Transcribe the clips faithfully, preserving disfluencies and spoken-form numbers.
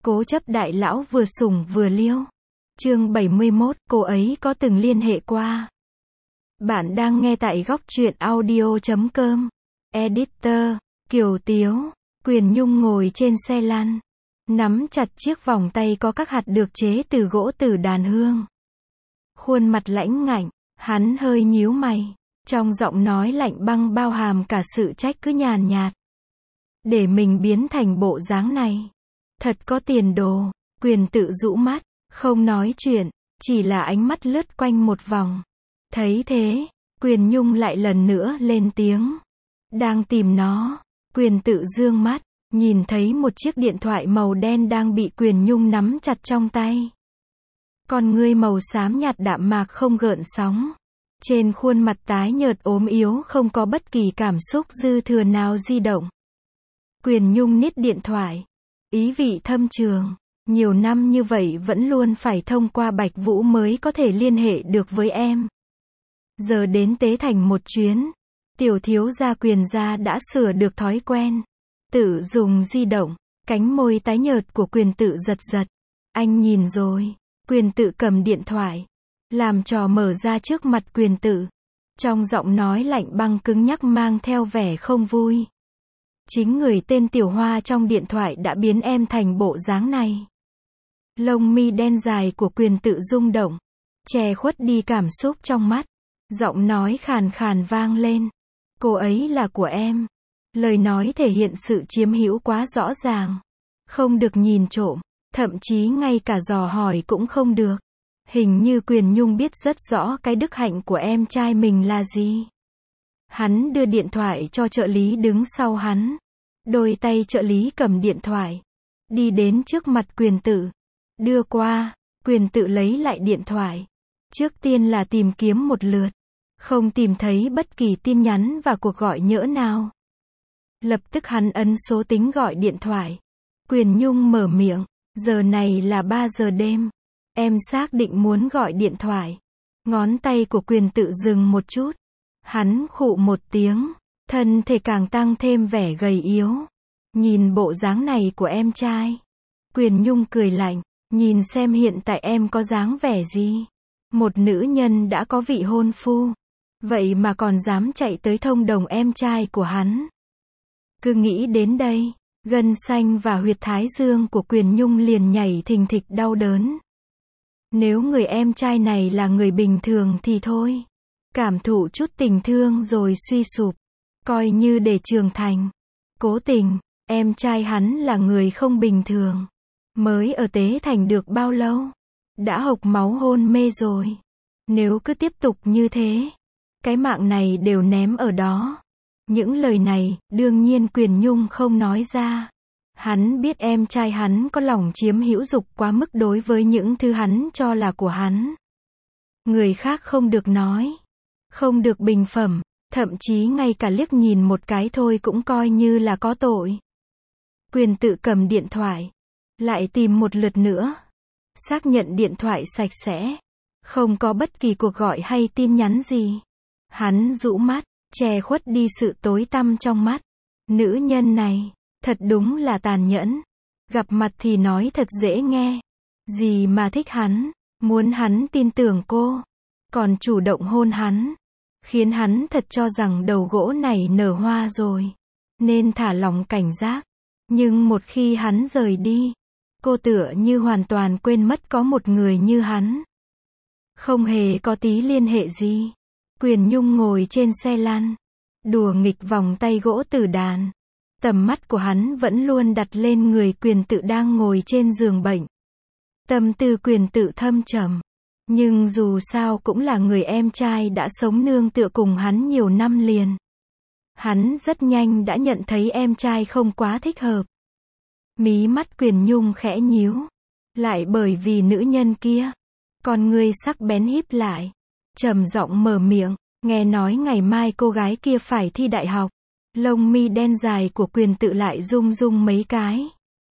Cố chấp đại lão vừa sủng vừa liêu. Chương bảy mươi mốt, cô ấy có từng liên hệ qua. Bạn đang nghe tại góc truyện audio chấm com. Editor, Kiều Tiếu. Quyền Nhung ngồi trên xe lăn, nắm chặt chiếc vòng tay có các hạt được chế từ gỗ tử đàn hương. Khuôn mặt lãnh ngạnh, hắn hơi nhíu mày, trong giọng nói lạnh băng bao hàm cả sự trách cứ nhàn nhạt. Để mình biến thành bộ dáng này, thật có tiền đồ. Quyền tự rũ mắt, không nói chuyện, chỉ là ánh mắt lướt quanh một vòng. Thấy thế, Quyền Nhung lại lần nữa lên tiếng. Đang tìm nó. Quyền tự dương mắt, nhìn thấy một chiếc điện thoại màu đen đang bị Quyền Nhung nắm chặt trong tay. Con ngươi màu xám nhạt đạm mạc không gợn sóng. Trên khuôn mặt tái nhợt ốm yếu không có bất kỳ cảm xúc dư thừa nào di động. Quyền Nhung niết điện thoại, ý vị thâm trường. Nhiều năm như vậy vẫn luôn phải thông qua Bạch Vũ mới có thể liên hệ được với em. Giờ đến Tế Thành một chuyến, tiểu thiếu gia Quyền gia đã sửa được thói quen tự dùng di động. Cánh môi tái nhợt của Quyền tự giật giật. Anh nhìn rồi. Quyền tự cầm điện thoại, làm trò mở ra trước mặt Quyền tự. Trong giọng nói lạnh băng cứng nhắc mang theo vẻ không vui. Chính người tên Tiểu Hoa trong điện thoại đã biến em thành bộ dáng này. Lông mi đen dài của Quyền tự rung động, che khuất đi cảm xúc trong mắt. Giọng nói khàn khàn vang lên. Cô ấy là của em. Lời nói thể hiện sự chiếm hữu quá rõ ràng. Không được nhìn trộm, thậm chí ngay cả dò hỏi cũng không được. Hình như Quyền Nhung biết rất rõ cái đức hạnh của em trai mình là gì. Hắn đưa điện thoại cho trợ lý đứng sau hắn. Đôi tay trợ lý cầm điện thoại, đi đến trước mặt Quyền tự. Đưa qua, Quyền tự lấy lại điện thoại. Trước tiên là tìm kiếm một lượt. Không tìm thấy bất kỳ tin nhắn và cuộc gọi nhỡ nào. Lập tức hắn ấn số tính gọi điện thoại. Quyền Nhung mở miệng. Giờ này là ba giờ đêm. Em xác định muốn gọi điện thoại. Ngón tay của Quyền tự dừng một chút. Hắn khụ một tiếng. Thân thể càng tăng thêm vẻ gầy yếu. Nhìn bộ dáng này của em trai. Quyền Nhung cười lạnh. Nhìn xem hiện tại em có dáng vẻ gì. Một nữ nhân đã có vị hôn phu. Vậy mà còn dám chạy tới thông đồng em trai của hắn. Cứ nghĩ đến đây, gân xanh và huyệt thái dương của Quyền Nhung liền nhảy thình thịch đau đớn. Nếu người em trai này là người bình thường thì thôi. Cảm thụ chút tình thương rồi suy sụp. Coi như để trưởng thành. Cố tình, em trai hắn là người không bình thường. Mới ở Tế Thành được bao lâu? Đã hộc máu hôn mê rồi. Nếu cứ tiếp tục như thế, cái mạng này đều ném ở đó. Những lời này, đương nhiên Quyền Nhung không nói ra. Hắn biết em trai hắn có lòng chiếm hữu dục quá mức đối với những thứ hắn cho là của hắn. Người khác không được nói, không được bình phẩm, thậm chí ngay cả liếc nhìn một cái thôi cũng coi như là có tội. Quyền tự cầm điện thoại, lại tìm một lượt nữa. Xác nhận điện thoại sạch sẽ, không có bất kỳ cuộc gọi hay tin nhắn gì. Hắn rũ mắt, che khuất đi sự tối tăm trong mắt. Nữ nhân này, thật đúng là tàn nhẫn. Gặp mặt thì nói thật dễ nghe. Gì mà thích hắn, muốn hắn tin tưởng cô. Còn chủ động hôn hắn. Khiến hắn thật cho rằng đầu gỗ này nở hoa rồi. Nên thả lòng cảnh giác. Nhưng một khi hắn rời đi, cô tựa như hoàn toàn quên mất có một người như hắn. Không hề có tí liên hệ gì. Quyền Nhung ngồi trên xe lăn, đùa nghịch vòng tay gỗ tử đàn. Tầm mắt của hắn vẫn luôn đặt lên người Quyền tự đang ngồi trên giường bệnh. Tâm tư Quyền tự thâm trầm. Nhưng dù sao cũng là người em trai đã sống nương tựa cùng hắn nhiều năm liền. Hắn rất nhanh đã nhận thấy em trai không quá thích hợp. Mí mắt Quyền Nhung khẽ nhíu. Lại bởi vì nữ nhân kia. Con ngươi sắc bén híp lại. Trầm giọng mở miệng. Nghe nói ngày mai cô gái kia phải thi đại học. Lông mi đen dài của Quyền tự lại rung rung mấy cái.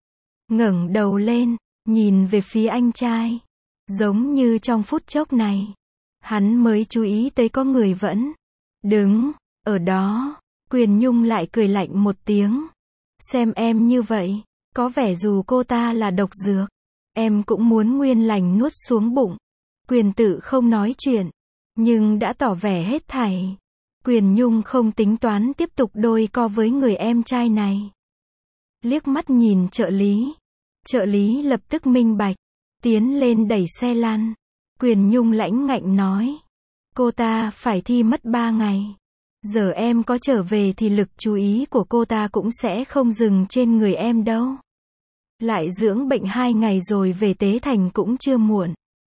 Ngẩng đầu lên, nhìn về phía anh trai. Giống như trong phút chốc này, hắn mới chú ý tới có người vẫn đứng ở đó. Quyền Nhung lại cười lạnh một tiếng. Xem em như vậy, Có vẻ dù cô ta là độc dược, em cũng muốn nguyên lành nuốt xuống bụng. Quyền Tự không nói chuyện, nhưng đã tỏ vẻ hết thảy. Quyền Nhung không tính toán tiếp tục đôi co với người em trai này. Liếc mắt nhìn trợ lý. Trợ lý lập tức minh bạch, tiến lên đẩy xe lăn. Quyền Nhung lãnh ngạnh nói. Cô ta phải thi mất ba ngày. Giờ em có trở về thì lực chú ý của cô ta cũng sẽ không dừng trên người em đâu. Lại dưỡng bệnh hai ngày rồi về Tế Thành cũng chưa muộn.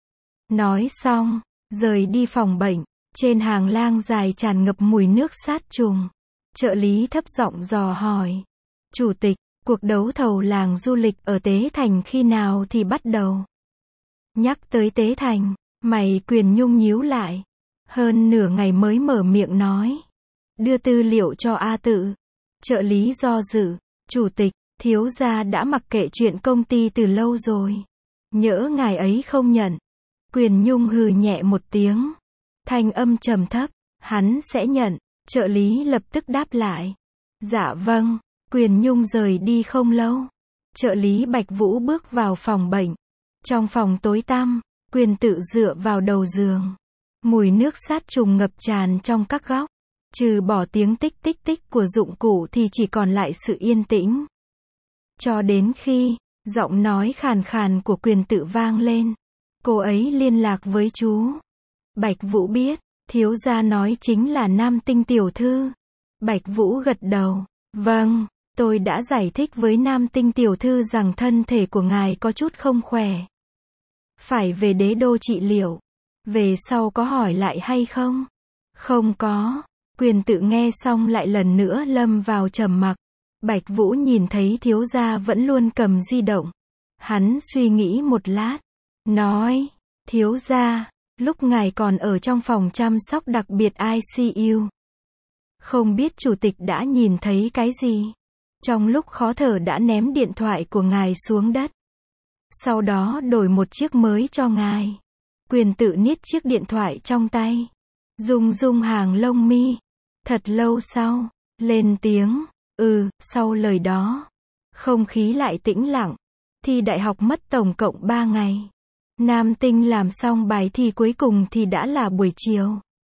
Nói xong, rời đi phòng bệnh. Trên hàng lang dài tràn ngập mùi nước sát trùng. Trợ lý thấp giọng dò hỏi. Chủ tịch, cuộc đấu thầu làng du lịch ở Tế Thành khi nào thì bắt đầu? Nhắc tới Tế Thành, mày Quyền Nhung nhíu lại. Hơn nửa ngày mới mở miệng nói. Đưa tư liệu cho A Tự. Trợ lý do dự. Chủ tịch, thiếu gia đã mặc kệ chuyện công ty từ lâu rồi. Nhỡ ngài ấy không nhận. Quyền Nhung hừ nhẹ một tiếng. Thanh âm trầm thấp. Hắn sẽ nhận. Trợ lý lập tức đáp lại. Dạ vâng. Quyền Nhung rời đi không lâu. Trợ lý Bạch Vũ bước vào phòng bệnh. Trong phòng tối tăm, Quyền Tự dựa vào đầu giường. Mùi nước sát trùng ngập tràn trong các góc. Trừ bỏ tiếng tích tích tích của dụng cụ thì chỉ còn lại sự yên tĩnh. Cho đến khi, giọng nói khàn khàn của Quyền Tự vang lên. Cô ấy liên lạc với chú. Bạch Vũ biết, thiếu gia nói chính là Nam Tinh tiểu thư. Bạch Vũ gật đầu. Vâng, tôi đã giải thích với Nam Tinh tiểu thư rằng thân thể của ngài có chút không khỏe. Phải về Đế Đô trị liệu. Về sau có hỏi lại hay không? Không có. Quyền Tự nghe xong lại lần nữa lâm vào trầm mặc. Bạch Vũ nhìn thấy thiếu gia vẫn luôn cầm di động. Hắn suy nghĩ một lát. Nói, thiếu gia, lúc ngài còn ở trong phòng chăm sóc đặc biệt I C U. Không biết chủ tịch đã nhìn thấy cái gì? Trong lúc khó thở đã ném điện thoại của ngài xuống đất. Sau đó đổi một chiếc mới cho ngài. Quyền Tự niết chiếc điện thoại trong tay. Rung rung hàng lông mi. Thật lâu sau, lên tiếng. Ừ, sau lời đó. Không khí lại tĩnh lặng. Thi đại học mất tổng cộng ba ngày. Nam Tinh làm xong bài thi cuối cùng thì đã là buổi chiều.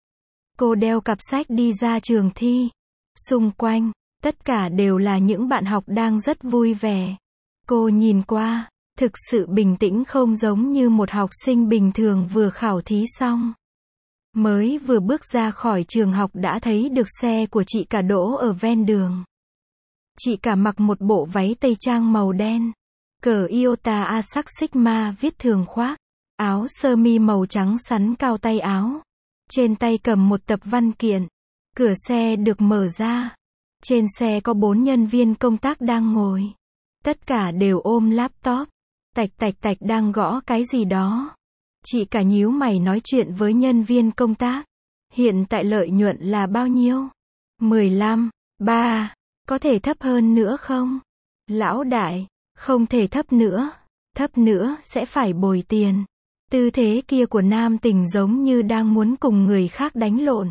Cô đeo cặp sách đi ra trường thi. Xung quanh, tất cả đều là những bạn học đang rất vui vẻ. Cô nhìn qua, thực sự bình tĩnh không giống như một học sinh bình thường vừa khảo thí xong. Mới vừa bước ra khỏi trường học đã thấy được xe của chị cả đỗ ở ven đường. Chị cả mặc một bộ váy tây trang màu đen. Cờ Iota Asac Sigma viết thường khoác. Áo sơ mi màu trắng sắn cao tay áo. Trên tay cầm một tập văn kiện. Cửa xe được mở ra. Trên xe có bốn nhân viên công tác đang ngồi. Tất cả đều ôm laptop. Tạch tạch tạch đang gõ cái gì đó. Chị cả nhíu mày nói chuyện với nhân viên công tác. Hiện tại lợi nhuận là bao nhiêu? mười lăm, ba. Có thể thấp hơn nữa không? Lão đại, không thể thấp nữa. Thấp nữa sẽ phải bồi tiền. Tư thế kia của Nam Tình giống như đang muốn cùng người khác đánh lộn.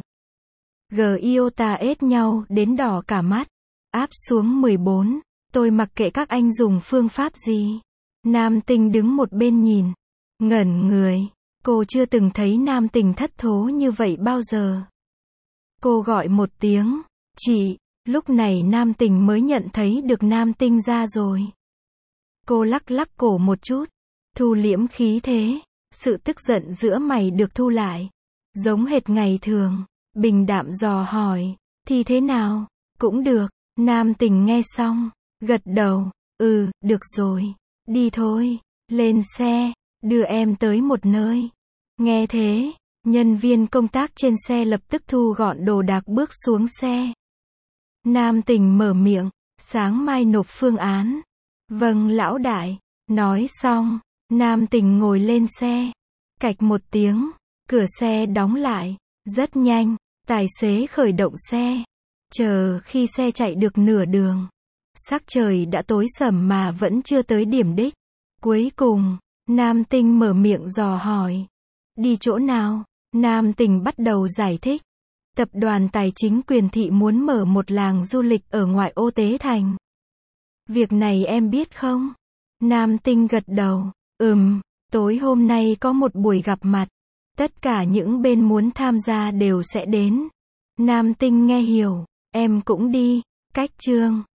Giota ết nhau đến đỏ cả mắt. Áp xuống mười bốn. Tôi mặc kệ các anh dùng phương pháp gì. Nam Tình đứng một bên nhìn. Ngẩn người. Cô chưa từng thấy Nam Tình thất thố như vậy bao giờ. Cô gọi một tiếng. Chị. Lúc này Nam Tình mới nhận thấy được Nam Tinh ra rồi. Cô lắc lắc cổ một chút. Thu liễm khí thế. Sự tức giận giữa mày được thu lại. Giống hệt ngày thường. Bình đạm dò hỏi. Thì thế nào? Cũng được. Nam Tình nghe xong. Gật đầu. Ừ, được rồi. Đi thôi. Lên xe. Đưa em tới một nơi. Nghe thế. Nhân viên công tác trên xe lập tức thu gọn đồ đạc bước xuống xe. Nam Tình mở miệng. Sáng mai nộp phương án. Vâng lão đại. Nói xong. Nam Tình ngồi lên xe. Cạch một tiếng. Cửa xe đóng lại. Rất nhanh. Tài xế khởi động xe. Chờ khi xe chạy được nửa đường. Sắc trời đã tối sầm mà vẫn chưa tới điểm đích. Cuối cùng, Nam Tinh mở miệng dò hỏi. Đi chỗ nào? Nam Tình bắt đầu giải thích. Tập đoàn Tài chính Quyền Thị muốn mở một làng du lịch ở ngoại ô Tế Thành. Việc này em biết không? Nam Tinh gật đầu. Ừm, tối hôm nay có một buổi gặp mặt. Tất cả những bên muốn tham gia đều sẽ đến. Nam Tinh nghe hiểu. Em cũng đi. Cách chương